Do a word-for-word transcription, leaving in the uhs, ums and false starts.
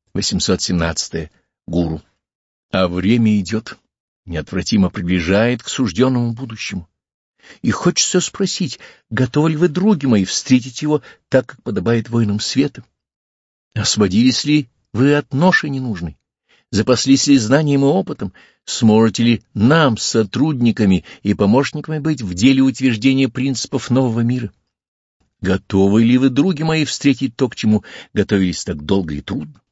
восемьсот семнадцатое. Гуру. А время идет, неотвратимо приближает к сужденному будущему. И хочется спросить, готовы ли вы, други мои, встретить его так, как подобает воинам света? Освободились ли вы от ноши ненужной? Запаслись ли знанием и опытом? Сможете ли нам, сотрудниками и помощниками, быть в деле утверждения принципов нового мира? Готовы ли вы, други мои, встретить то, к чему готовились так долго и трудно?